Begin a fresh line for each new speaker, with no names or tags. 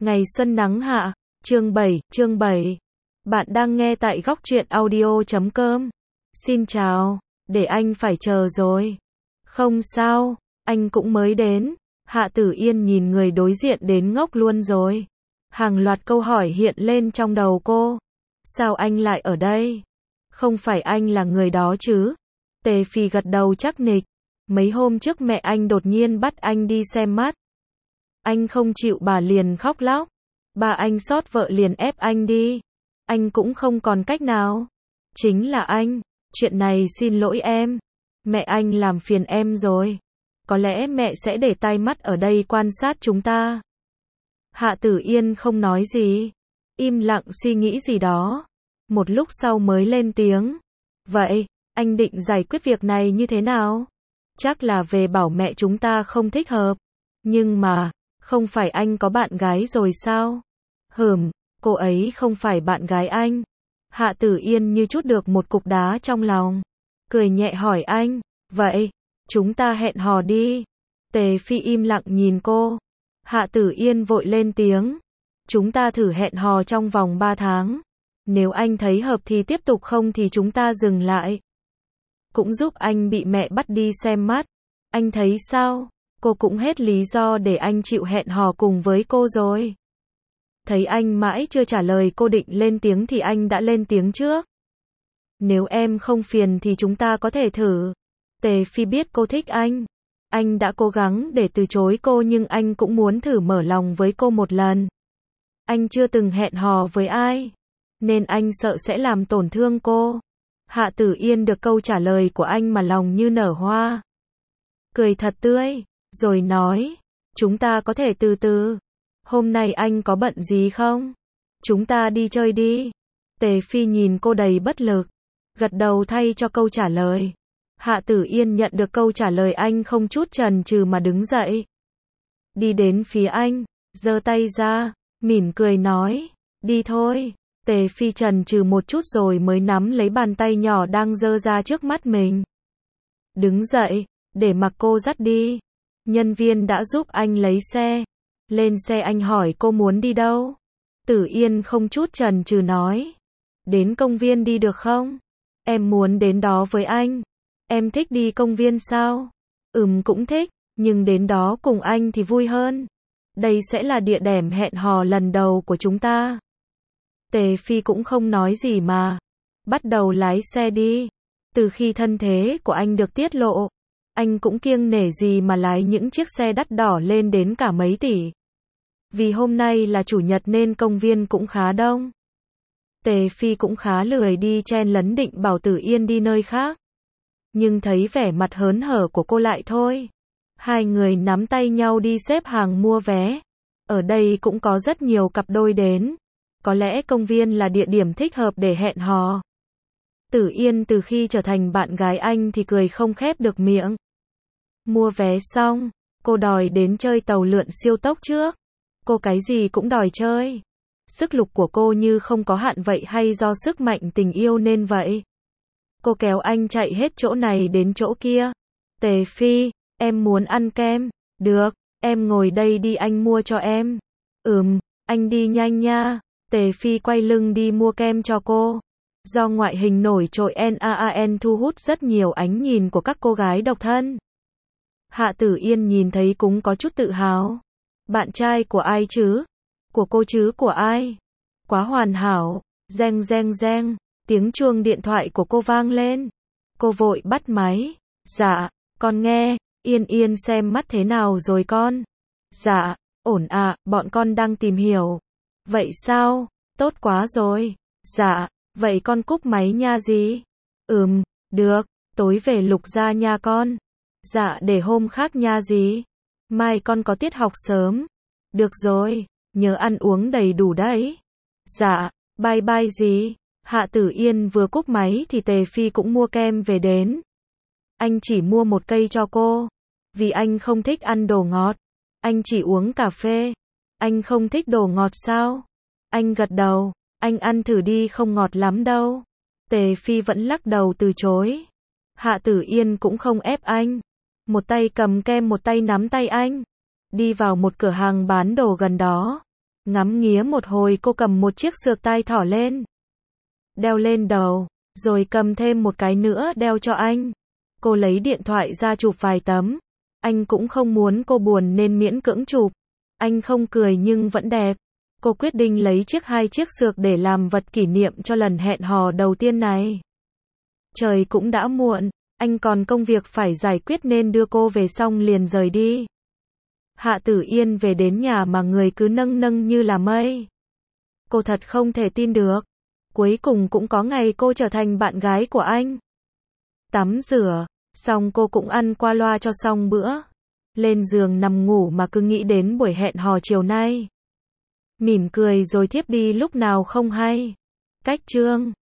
Ngày xuân nắng hạ, chương 7. Bạn đang nghe tại góc truyện audio.com. Xin chào, để anh phải chờ rồi. Không sao, anh cũng mới đến. Hạ Tử Yên nhìn người đối diện đến ngốc luôn rồi. Hàng loạt câu hỏi hiện lên trong đầu cô. Sao anh lại ở đây? Không phải anh là người đó chứ? Tề Phi gật đầu chắc nịch. Mấy hôm trước mẹ anh đột nhiên bắt anh đi xem mắt. Anh không chịu bà liền khóc lóc. Bà anh xót vợ liền ép anh đi. Anh cũng không còn cách nào. Chính là anh. Chuyện này xin lỗi em. Mẹ anh làm phiền em rồi. Có lẽ mẹ sẽ để tai mắt ở đây quan sát chúng ta. Hạ Tử Yên không nói gì. Im lặng suy nghĩ gì đó. Một lúc sau mới lên tiếng. Vậy, anh định giải quyết việc này như thế nào? Chắc là về bảo mẹ chúng ta không thích hợp. Nhưng mà, không phải anh có bạn gái rồi sao? Cô ấy không phải bạn gái anh. Hạ Tử Yên như trút được một cục đá trong lòng. Cười nhẹ hỏi anh, vậy, chúng ta hẹn hò đi. Tề Phi im lặng nhìn cô. Hạ Tử Yên vội lên tiếng. Chúng ta thử hẹn hò trong vòng 3 tháng. Nếu anh thấy hợp thì tiếp tục, không thì chúng ta dừng lại. Cũng giúp anh bị mẹ bắt đi xem mắt. Anh thấy sao? Cô cũng hết lý do để anh chịu hẹn hò cùng với cô rồi. Thấy anh mãi chưa trả lời, cô định lên tiếng thì anh đã lên tiếng trước. Nếu em không phiền thì chúng ta có thể thử. Tề Phi biết cô thích anh. Anh đã cố gắng để từ chối cô nhưng anh cũng muốn thử mở lòng với cô một lần. Anh chưa từng hẹn hò với ai, nên anh sợ sẽ làm tổn thương cô. Hạ Tử Yên được câu trả lời của anh mà lòng như nở hoa. Cười thật tươi, rồi nói, chúng ta có thể từ từ. Hôm nay anh có bận gì không? Chúng ta đi chơi đi. Tề Phi nhìn cô đầy bất lực, gật đầu thay cho câu trả lời. Hạ Tử Yên nhận được câu trả lời anh không chút chần chừ mà đứng dậy. Đi đến phía anh, giơ tay ra, mỉm cười nói, đi thôi. Tề Phi chần chừ một chút rồi mới nắm lấy bàn tay nhỏ đang giơ ra trước mắt mình. Đứng dậy, để mặc cô dắt đi. Nhân viên đã giúp anh lấy xe. Lên xe anh hỏi cô muốn đi đâu? Tử Yên không chút chần chừ nói. Đến công viên đi được không? Em muốn đến đó với anh. Em thích đi công viên sao? Cũng thích, nhưng đến đó cùng anh thì vui hơn. Đây sẽ là địa điểm hẹn hò lần đầu của chúng ta. Tề Phi cũng không nói gì mà bắt đầu lái xe đi. Từ khi thân thế của anh được tiết lộ, anh cũng kiêng nể gì mà lái những chiếc xe đắt đỏ lên đến cả mấy tỷ. Vì hôm nay là chủ nhật nên công viên cũng khá đông. Tề Phi cũng khá lười đi chen lấn, định bảo Tử Yên đi nơi khác. Nhưng thấy vẻ mặt hớn hở của cô lại thôi. Hai người nắm tay nhau đi xếp hàng mua vé. Ở đây cũng có rất nhiều cặp đôi đến. Có lẽ công viên là địa điểm thích hợp để hẹn hò. Tử Yên từ khi trở thành bạn gái anh thì cười không khép được miệng. Mua vé xong, cô đòi đến chơi tàu lượn siêu tốc trước. Cô cái gì cũng đòi chơi. Sức lực của cô như không có hạn vậy, hay do sức mạnh tình yêu nên vậy? Cô kéo anh chạy hết chỗ này đến chỗ kia. Tề Phi, em muốn ăn kem. Được, em ngồi đây đi, anh mua cho em. Anh đi nhanh nha. Tề Phi quay lưng đi mua kem cho cô. Do ngoại hình nổi trội NAAN thu hút rất nhiều ánh nhìn của các cô gái độc thân. Hạ Tử Yên nhìn thấy cũng có chút tự hào. Bạn trai của ai chứ? Của cô chứ, của ai? Quá hoàn hảo. Reng reng reng, tiếng chuông điện thoại của cô vang lên. Cô vội bắt máy. Dạ, con nghe. Yên Yên xem mắt thế nào rồi con? Dạ, ổn ạ, bọn con đang tìm hiểu. Vậy sao? Tốt quá rồi. Dạ, vậy con cúp máy nha dì. Được, tối về Lục gia nha con. Dạ, để hôm khác nha dì. Mai con có tiết học sớm. Được rồi, nhớ ăn uống đầy đủ đấy. Dạ, bye bye dì. Hạ Tử Yên vừa cúp máy thì Tề Phi cũng mua kem về đến. Anh chỉ mua một cây cho cô. Vì anh không thích ăn đồ ngọt. Anh chỉ uống cà phê. Anh không thích đồ ngọt sao? Anh gật đầu. Anh ăn thử đi, không ngọt lắm đâu. Tề Phi vẫn lắc đầu từ chối. Hạ Tử Yên cũng không ép anh. Một tay cầm kem, một tay nắm tay anh. Đi vào một cửa hàng bán đồ gần đó. Ngắm nghía một hồi cô cầm một chiếc xược tai thỏ lên. Đeo lên đầu, rồi cầm thêm một cái nữa đeo cho anh. Cô lấy điện thoại ra chụp vài tấm. Anh cũng không muốn cô buồn nên miễn cưỡng chụp. Anh không cười nhưng vẫn đẹp. Cô quyết định lấy hai chiếc xược để làm vật kỷ niệm cho lần hẹn hò đầu tiên này. Trời cũng đã muộn, anh còn công việc phải giải quyết nên đưa cô về xong liền rời đi. Hạ Tử Yên về đến nhà mà người cứ nâng nâng như là mây. Cô thật không thể tin được. Cuối cùng cũng có ngày cô trở thành bạn gái của anh. Tắm rửa, xong cô cũng ăn qua loa cho xong bữa. Lên giường nằm ngủ mà cứ nghĩ đến buổi hẹn hò chiều nay. Mỉm cười rồi thiếp đi lúc nào không hay. Cách chương